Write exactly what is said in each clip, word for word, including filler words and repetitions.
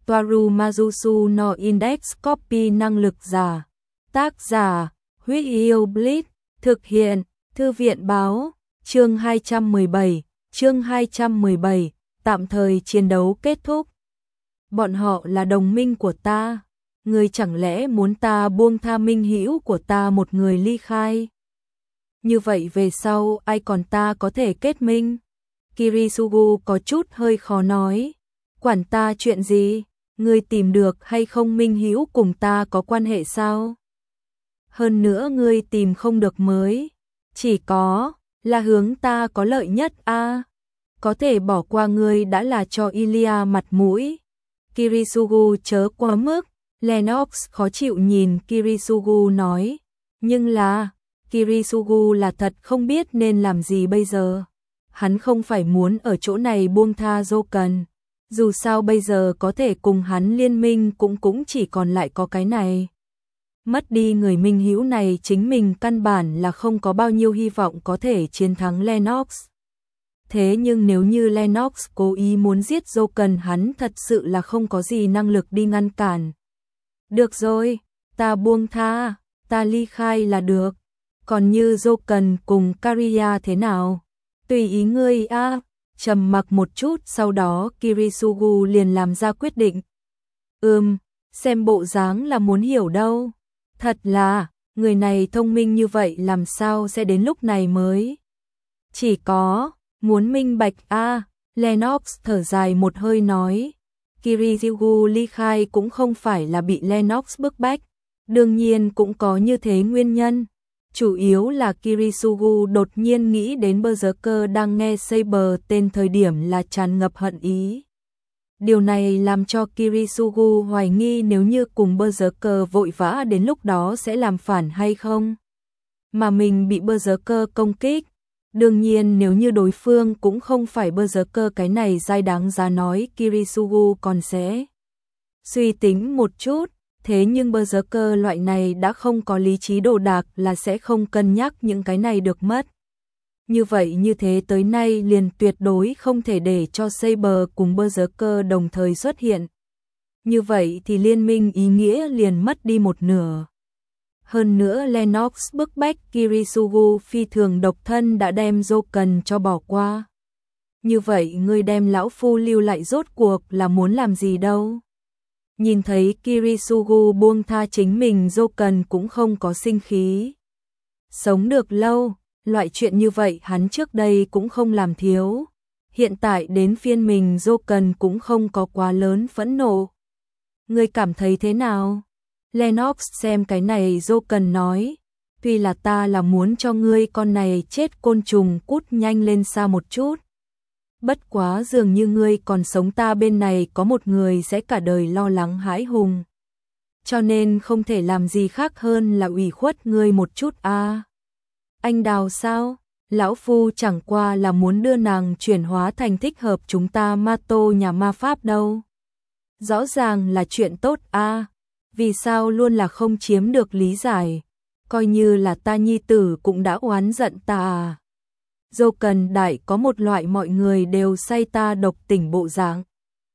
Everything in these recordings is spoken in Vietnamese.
Toaru Majusu no Index Copy năng lực giả. Tác giả, Huyết Yêu Blitz, thực hiện, Thư viện báo, chương hai trăm mười bảy, chương hai trăm mười bảy, tạm thời chiến đấu kết thúc. Bọn họ là đồng minh của ta, ngươi chẳng lẽ muốn ta buông tha minh hữu của ta một người ly khai? Như vậy về sau ai còn ta có thể kết minh? Kirisugu có chút hơi khó nói. Quản ta chuyện gì? Ngươi tìm được hay không minh hữu cùng ta có quan hệ sao? Hơn nữa ngươi tìm không được mới, chỉ có là hướng ta có lợi nhất a. À, có thể bỏ qua ngươi đã là cho Ilya mặt mũi. Kirisugu chớ quá mức. Lennox khó chịu nhìn Kirisugu nói, nhưng là Kirisugu là thật không biết nên làm gì bây giờ. Hắn không phải muốn ở chỗ này buông tha Joken, dù sao bây giờ có thể cùng hắn liên minh cũng cũng chỉ còn lại có cái này. Mất đi người minh hữu này chính mình căn bản là không có bao nhiêu hy vọng có thể chiến thắng Lennox. Thế nhưng nếu như Lennox cố ý muốn giết Joken, hắn thật sự là không có gì năng lực đi ngăn cản. Được rồi, ta buông tha, ta ly khai là được. Còn như Joken cùng Kariya thế nào? Tùy ý ngươi a. À. Trầm mặc một chút, sau đó Kirisugu liền làm ra quyết định. Ừm, xem bộ dáng là muốn hiểu đâu. Thật là, người này thông minh như vậy làm sao sẽ đến lúc này mới? Chỉ có, muốn minh bạch a. À. Lennox thở dài một hơi nói. Kirisugu ly khai cũng không phải là bị Lennox bức bách, đương nhiên cũng có như thế nguyên nhân. Chủ yếu là Kirisugu đột nhiên nghĩ đến Berserker đang nghe Saber tên thời điểm là tràn ngập hận ý. Điều này làm cho Kirisugu hoài nghi nếu như cùng Berserker vội vã đến lúc đó sẽ làm phản hay không. Mà mình bị Berserker công kích. Đương nhiên nếu như đối phương cũng không phải Berserker cái này dai đáng giá nói, Kirisugu còn sẽ suy tính một chút. Thế nhưng Berserker loại này đã không có lý trí đồ đạc là sẽ không cân nhắc những cái này được mất. Như vậy như thế tới nay liền tuyệt đối không thể để cho Saber cùng Berserker đồng thời xuất hiện. Như vậy thì liên minh ý nghĩa liền mất đi một nửa. Hơn nữa Lennox bức bách Kirisugu phi thường độc thân đã đem Joken cho bỏ qua. Như vậy ngươi đem lão phu lưu lại rốt cuộc là muốn làm gì đâu? Nhìn thấy Kirisugu buông tha chính mình, Joken cũng không có sinh khí. Sống được lâu, loại chuyện như vậy hắn trước đây cũng không làm thiếu. Hiện tại đến phiên mình, Joken cũng không có quá lớn phẫn nộ. Ngươi cảm thấy thế nào? Lennox xem cái này Joken nói, tuy là ta là muốn cho ngươi con này chết côn trùng cút nhanh lên xa một chút. Bất quá dường như ngươi còn sống, ta bên này có một người sẽ cả đời lo lắng hãi hùng. Cho nên không thể làm gì khác hơn là ủy khuất ngươi một chút a. À, anh Đào sao? Lão phu chẳng qua là muốn đưa nàng chuyển hóa thành thích hợp chúng ta ma tô nhà ma pháp đâu. Rõ ràng là chuyện tốt a. À, vì sao luôn là không chiếm được lý giải? Coi như là ta nhi tử cũng đã oán giận ta à. Joken đại có một loại mọi người đều say ta độc tỉnh bộ dáng.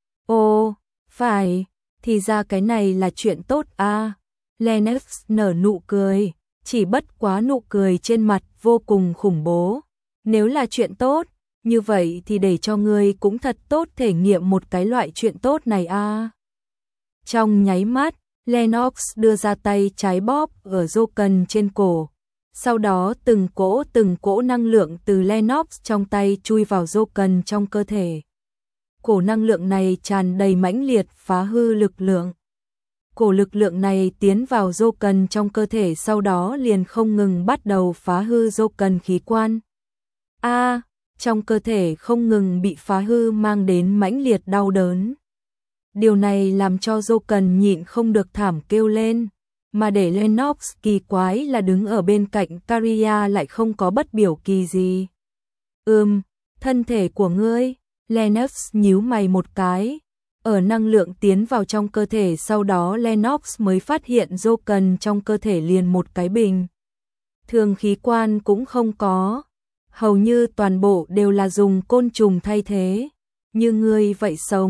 Ồ, phải, thì ra cái này là chuyện tốt a. À. Lennox nở nụ cười, chỉ bất quá nụ cười trên mặt vô cùng khủng bố. Nếu là chuyện tốt, như vậy thì để cho ngươi cũng thật tốt thể nghiệm một cái loại chuyện tốt này a. À. Trong nháy mắt, Lennox đưa ra tay trái bóp ở Joken trên cổ. Sau đó từng cỗ từng cỗ năng lượng từ Lennox trong tay chui vào Joken trong cơ thể. Cổ năng lượng này tràn đầy mãnh liệt phá hư lực lượng. Cổ lực lượng này tiến vào Joken trong cơ thể, sau đó liền không ngừng bắt đầu phá hư Joken khí quan. A, à, trong cơ thể không ngừng bị phá hư mang đến mãnh liệt đau đớn. Điều này làm cho Joken nhịn không được thảm kêu lên. Mà để Lennox kỳ quái là đứng ở bên cạnh Kariya lại không có bất biểu kỳ gì. Ừm, thân thể của ngươi. Lennox nhíu mày một cái. Ở năng lượng tiến vào trong cơ thể, sau đó Lennox mới phát hiện Joken trong cơ thể liền một cái bình thường khí quan cũng không có. Hầu như toàn bộ đều là dùng côn trùng thay thế. Như ngươi vậy sống,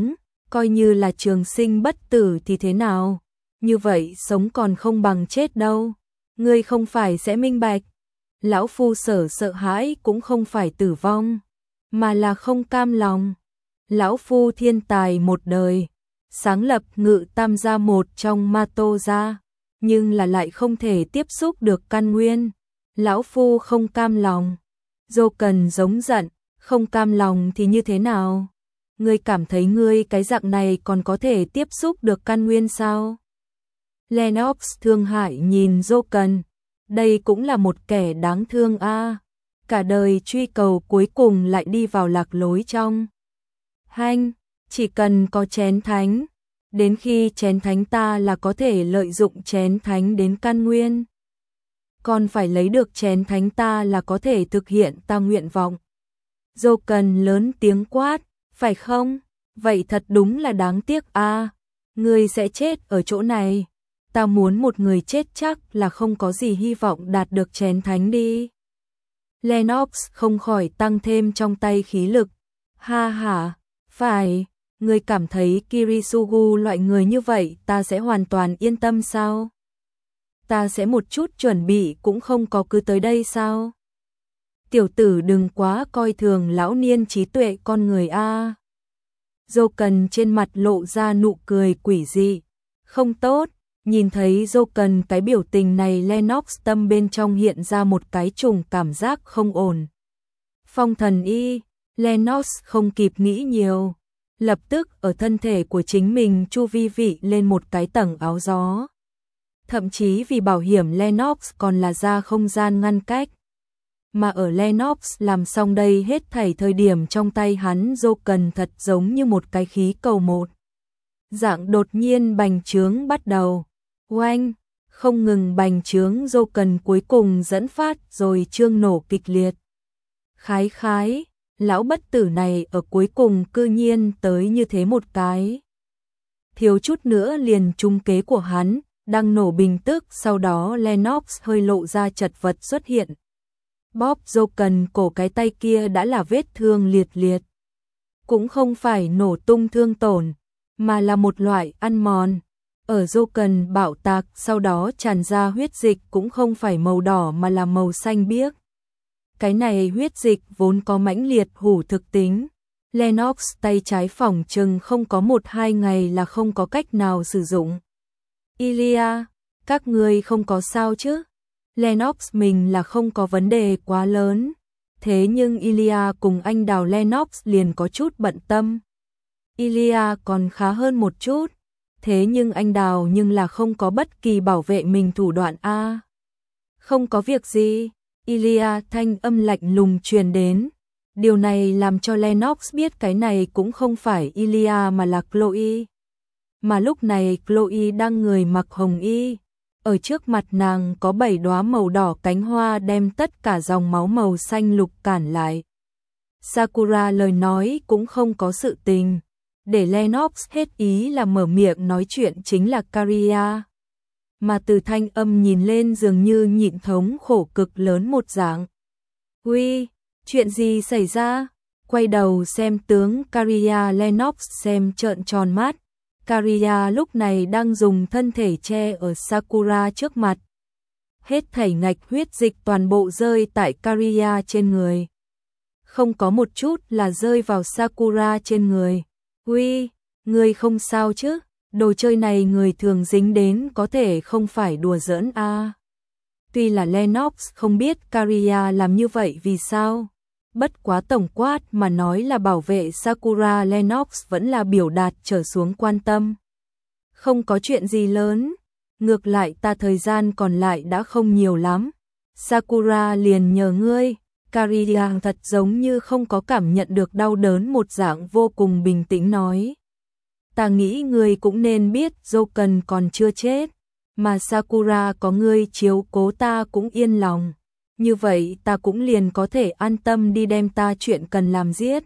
coi như là trường sinh bất tử thì thế nào? Như vậy sống còn không bằng chết đâu. Ngươi không phải sẽ minh bạch. Lão phu sở sợ hãi cũng không phải tử vong, mà là không cam lòng. Lão phu thiên tài một đời, sáng lập Ngự Tam gia một trong Ma Tô gia, nhưng là lại không thể tiếp xúc được căn nguyên. Lão phu không cam lòng. Dô Cần giống giận, không cam lòng thì như thế nào? Ngươi cảm thấy ngươi cái dạng này còn có thể tiếp xúc được căn nguyên sao? Lennox thương hại nhìn Dô Cần, đây cũng là một kẻ đáng thương a, à. Cả đời truy cầu cuối cùng lại đi vào lạc lối trong. Hanh, chỉ cần có chén thánh, đến khi chén thánh ta là có thể lợi dụng chén thánh đến căn nguyên. Còn phải lấy được chén thánh ta là có thể thực hiện ta nguyện vọng. Dô Cần lớn tiếng quát, phải không? Vậy thật đúng là đáng tiếc a, à. Ngươi sẽ chết ở chỗ này. Ta muốn một người chết chắc là không có gì hy vọng đạt được chén thánh đi. Lennox không khỏi tăng thêm trong tay khí lực. Ha ha, phải, ngươi cảm thấy Kirisugu loại người như vậy ta sẽ hoàn toàn yên tâm sao? Ta sẽ một chút chuẩn bị cũng không có cứ tới đây sao? Tiểu tử đừng quá coi thường lão niên trí tuệ con người a. Dô Cần trên mặt lộ ra nụ cười quỷ dị. Không tốt. Nhìn thấy Dô Cần cái biểu tình này, Lennox tâm bên trong hiện ra một cái trùng cảm giác không ổn. Phong thần y, Lennox không kịp nghĩ nhiều, lập tức ở thân thể của chính mình chu vi vị lên một cái tầng áo gió. Thậm chí vì bảo hiểm Lennox còn là ra không gian ngăn cách. Mà ở Lennox làm xong đây hết thảy thời điểm trong tay hắn, Dô Cần thật giống như một cái khí cầu một dạng đột nhiên bành trướng bắt đầu. Oanh, không ngừng bành trướng, Dô Cần cuối cùng dẫn phát rồi trương nổ kịch liệt. Khái khái, lão bất tử này ở cuối cùng cư nhiên tới như thế một cái. Thiếu chút nữa liền trúng kế của hắn, đang nổ bình tức, sau đó Lennox hơi lộ ra chật vật xuất hiện. Bóp Dô Cần cổ, cái tay kia đã là vết thương liệt liệt. Cũng không phải nổ tung thương tổn, mà là một loại ăn mòn. Ở Dô Cần bạo tạc sau đó tràn ra huyết dịch cũng không phải màu đỏ mà là màu xanh biếc. Cái này huyết dịch vốn có mãnh liệt hủ thực tính. Lennox tay trái phỏng chừng không có một hai ngày là không có cách nào sử dụng. Ilya, các ngươi không có sao chứ? Lennox mình là không có vấn đề quá lớn. Thế nhưng Ilya cùng anh Đào Lennox liền có chút bận tâm. Ilya còn khá hơn một chút. Thế nhưng anh Đào nhưng là không có bất kỳ bảo vệ mình thủ đoạn a. Không có việc gì, Ilya thanh âm lạnh lùng truyền đến. Điều này làm cho Lennox biết cái này cũng không phải Ilya mà là Chloe. Mà lúc này Chloe đang người mặc hồng y. Ở trước mặt nàng có bảy đóa màu đỏ cánh hoa đem tất cả dòng máu màu xanh lục cản lại. Sakura lời nói cũng không có sự tình. Để Lennox hết ý là mở miệng nói chuyện chính là Karia. Mà từ thanh âm nhìn lên dường như nhịn thống khổ cực lớn một dạng. Uy, chuyện gì xảy ra? Quay đầu xem tướng Karia, Lennox xem trợn tròn mắt. Karia lúc này đang dùng thân thể che ở Sakura trước mặt. Hết thảy ngạch huyết dịch toàn bộ rơi tại Karia trên người. Không có một chút là rơi vào Sakura trên người. Uy, người không sao chứ? Đồ chơi này người thường dính đến có thể không phải đùa giỡn a. À. Tuy là Lennox không biết Karia làm như vậy vì sao. Bất quá tổng quát mà nói là bảo vệ Sakura, Lennox vẫn là biểu đạt trở xuống quan tâm. Không có chuyện gì lớn. Ngược lại ta thời gian còn lại đã không nhiều lắm. Sakura liền nhờ ngươi. Karia thật giống như không có cảm nhận được đau đớn một dạng vô cùng bình tĩnh nói. Ta nghĩ ngươi cũng nên biết Dô Cần còn chưa chết. Mà Sakura có ngươi chiếu cố ta cũng yên lòng. Như vậy ta cũng liền có thể an tâm đi đem ta chuyện cần làm giết.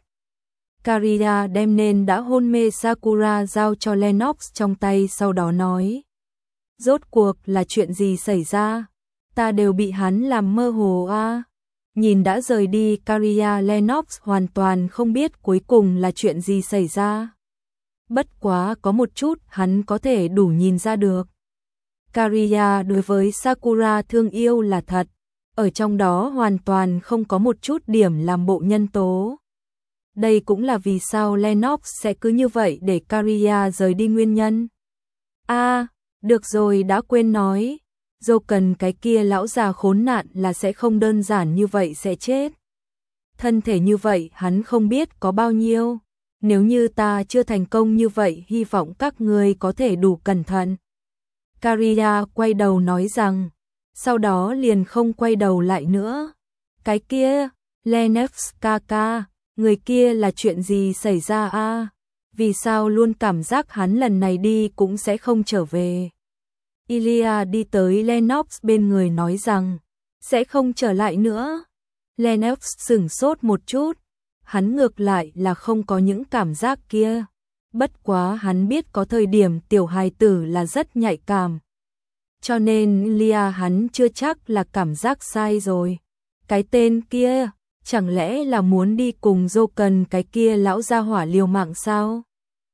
Karia đem nên đã hôn mê Sakura giao cho Lennox trong tay, sau đó nói. Rốt cuộc là chuyện gì xảy ra? Ta đều bị hắn làm mơ hồ a. À. Nhìn đã rời đi Karia, Lennox hoàn toàn không biết cuối cùng là chuyện gì xảy ra. bất quá có một chút hắn có thể đủ nhìn ra được. Kariya đối với Sakura thương yêu là thật, ở trong đó hoàn toàn không có một chút điểm làm bộ nhân tố. Đây cũng là vì sao Lennox sẽ cứ như vậy để Kariya rời đi nguyên nhân. A, à, được rồi, đã quên nói, dâu cần cái kia lão già khốn nạn là sẽ không đơn giản như vậy sẽ chết. Thân thể như vậy hắn không biết có bao nhiêu, nếu như ta chưa thành công như vậy hy vọng các ngươi có thể đủ cẩn thận. Kariya quay đầu nói rằng, sau đó liền không quay đầu lại nữa. Cái kia, Lennox kaka, người kia là chuyện gì xảy ra a? Vì sao luôn cảm giác hắn lần này đi cũng sẽ không trở về? Ilya đi tới Lennox bên người nói rằng, sẽ không trở lại nữa. Lennox sửng sốt một chút, hắn ngược lại là không có những cảm giác kia. Bất quá hắn biết có thời điểm tiểu hài tử là rất nhạy cảm. Cho nên Ilya hắn chưa chắc là cảm giác sai rồi. Cái tên kia, chẳng lẽ là muốn đi cùng dô cần cái kia lão gia hỏa liều mạng sao?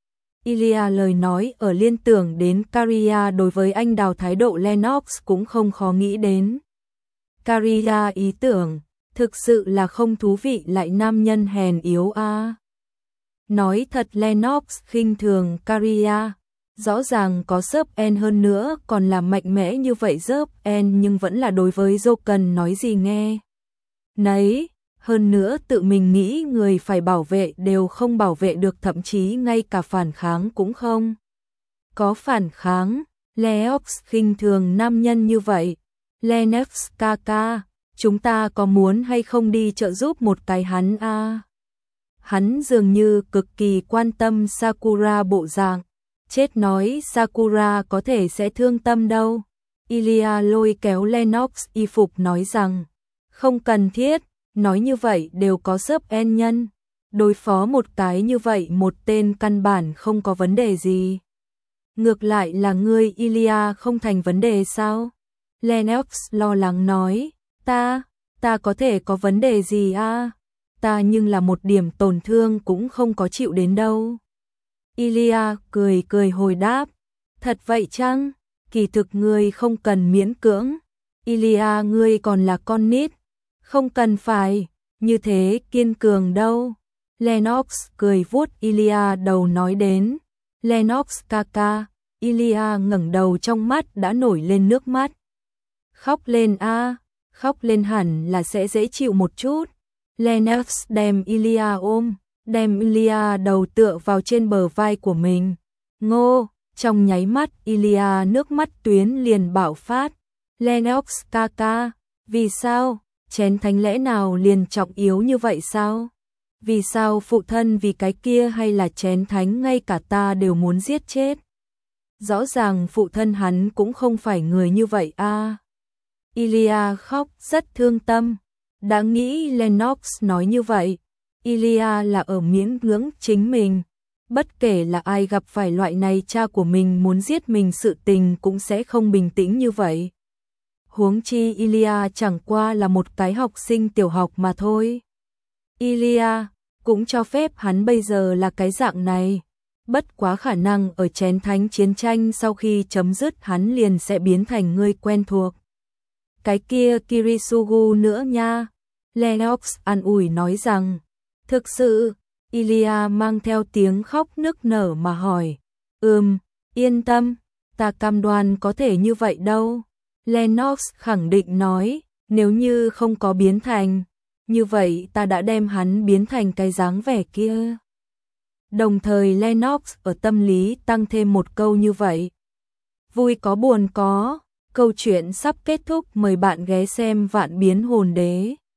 Ilya lời nói ở liên tưởng đến Kariya đối với anh đào thái độ Lennox cũng không khó nghĩ đến. Kariya ý tưởng, thực sự là không thú vị lại nam nhân hèn yếu a. À. Nói thật Lennox khinh thường Kariya, rõ ràng có sớp en hơn nữa còn là mạnh mẽ như vậy sớp en nhưng vẫn là đối với dô cần nói gì nghe. Nấy, hơn nữa tự mình nghĩ người phải bảo vệ đều không bảo vệ được, thậm chí ngay cả phản kháng cũng không. Có phản kháng, Lennox khinh thường nam nhân như vậy. Lennox kaka, chúng ta có muốn hay không đi trợ giúp một cái hắn a? À? Hắn dường như cực kỳ quan tâm Sakura bộ dạng. Chết nói Sakura có thể sẽ thương tâm đâu. Ilya lôi kéo Lennox y phục nói rằng, không cần thiết, nói như vậy đều có sớp en nhân. Đối phó một cái như vậy một tên căn bản không có vấn đề gì. Ngược lại là ngươi Ilya không thành vấn đề sao? Lennox lo lắng nói, ta, ta có thể có vấn đề gì a? À? Ta nhưng là một điểm tổn thương cũng không có chịu đến đâu. Ilya cười cười hồi đáp, thật vậy chăng? Kỳ thực ngươi không cần miễn cưỡng. Ilya ngươi còn là con nít, không cần phải như thế kiên cường đâu. Lennox cười vuốt Ilya đầu nói đến, Lennox kaka. Ilya ngẩng đầu trong mắt đã nổi lên nước mắt. Khóc lên a, à, khóc lên hẳn là sẽ dễ chịu một chút. Lennox đem Ilya ôm, đem Ilya đầu tựa vào trên bờ vai của mình. Ngô, trong nháy mắt Ilya nước mắt tuyến liền bạo phát. Lennox kaka, vì sao? Chén thánh lẽ nào liền trọng yếu như vậy sao? Vì sao phụ thân vì cái kia hay là chén thánh ngay cả ta đều muốn giết chết? Rõ ràng phụ thân hắn cũng không phải người như vậy a. À. Ilya khóc rất thương tâm. Đã nghĩ Lennox nói như vậy, Ilya là ở miễn cưỡng chính mình. Bất kể là ai gặp phải loại này cha của mình muốn giết mình sự tình cũng sẽ không bình tĩnh như vậy. Huống chi Ilya chẳng qua là một cái học sinh tiểu học mà thôi. Ilya cũng cho phép hắn bây giờ là cái dạng này. Bất quá khả năng ở chén thánh chiến tranh sau khi chấm dứt hắn liền sẽ biến thành người quen thuộc. Cái kia Kirisugu nữa nha. Lennox an ủi nói rằng, thực sự, Ilya mang theo tiếng khóc nức nở mà hỏi, ừm, yên tâm, ta cam đoan có thể như vậy đâu. Lennox khẳng định nói, nếu như không có biến thành, như vậy ta đã đem hắn biến thành cái dáng vẻ kia. Đồng thời Lennox ở tâm lý tăng thêm một câu như vậy. Vui có buồn có, câu chuyện sắp kết thúc, mời bạn ghé xem Vạn Biến Hồn Đế.